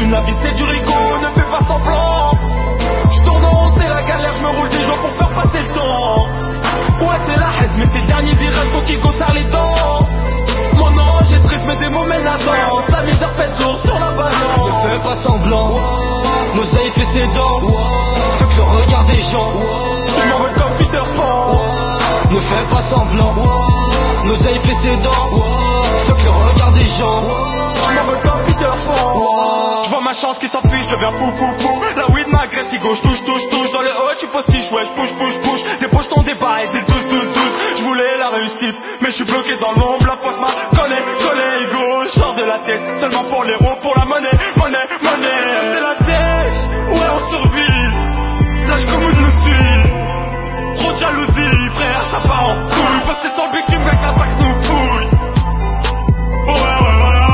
lune, la vie c'est du rigolo, ne fais pas semblant. Je tourne en rond, c'est la galère, je me roule des joints pour faire passer le temps. Ouais c'est la haise, mais c'est le dernier virage, donc il serre les dents. Mon ange est triste, mais des mots mènent la danse. La misère pèse lourd sur la balance. Ne fais pas semblant, l'oseille fait ses dents. Fais que le regard des gens, Je m'envole comme Peter Pan. ne fais pas semblant, l'oseille fait ses dents. Fais que le regard des gens, Je m'envole comme Peter Pan. Je vois ma chance qui s'enfuit, je deviens fou. La weed m'agresse, il gauche, touche. Dans les hauts, tu postiches, ouais, push. Des pochetons, des bails, des 12. Je voulais la réussite, mais je suis bloqué dans l'ombre. La poisse m'a collé, ego. Sors de la tête, seulement pour les ronds, pour la monnaie. C'est la tête, ouais, on survit. L'âge commun nous suit. Trop de jalousie, frère, ça part en couille. Passer sans but, tu me mec, l'attaque nous pouille. Ouais.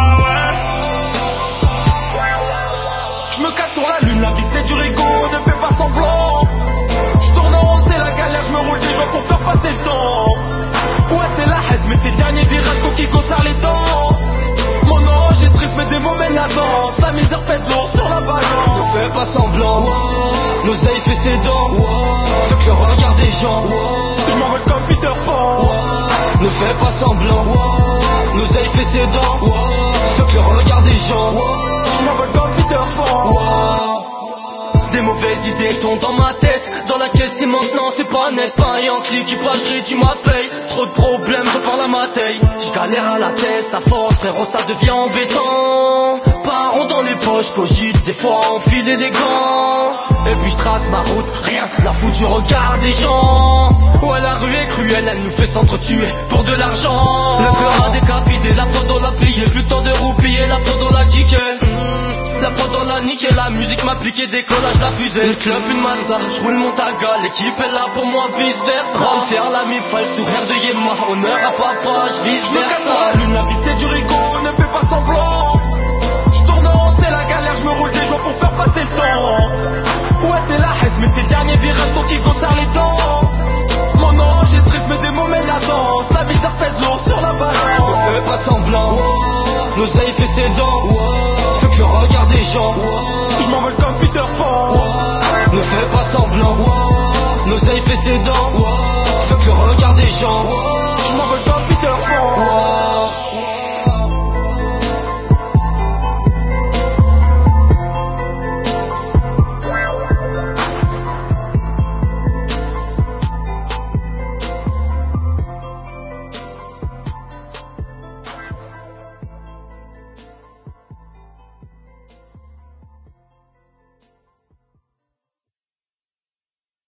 Je me casse sur la lune, la vie c'est du rigolo, ne fais pas semblant. Je tourne en rond, c'est la galère, je me roule des joints pour faire passer le temps. Ouais c'est la haise, mais c'est le dernier virage, donc il serre les dents. Mon ange est triste, mais des mots mènent la danse. La misère pèse lourd sur la balance. ne fais pas semblant, l'oseille fait ses dents. Fais que le regard des gens, Je m'envole comme Peter Pan. ne fais pas semblant, l'oseille fait ses dents. Fais que le regard des gens, Je m'envole comme Peter Pan. des mauvaises idées tombent dans ma tête. Dans la caisse c'est maintenant, c'est pas net. Pas un Yankee qui passe, je réduis ma paye. Trop de problèmes, je parle à ma taille. Je galère à la tête, à force, frérot, ça devient embêtant. Pas un rond dans les poches, cogite, des fois enfiler des gants. Et puis je trace ma route, rien la foutre du regard des gens. Ouais la rue est cruelle, elle nous fait s'entretuer pour de l'argent. Le cœur a décapité, la peau dans la plié. Plus le temps de roupiller, la peau dans la kické. La prod dans la nique et la musique m'a piqué, décollage la fusée. Le club une massa, je roule mon taga, l'équipe est là pour moi, vice versa. Rome faire la mi-fa, le sourire de Yéma, honneur à papa, je vice Je me casse sur la versa. lune, la vie c'est du rigolo, ne fais pas semblant. Je tourne en rond, c'est la galère, je me roule des joints pour faire passer le temps. Ouais c'est la haise, mais c'est le dernier virage, donc il serre les dents. Mon ange est triste, mais des mots mènent la danse. La misère pèse lourd sur la balance. Ne fais pas semblant, l'oseille fait ses dents. Fais que le regard des gens,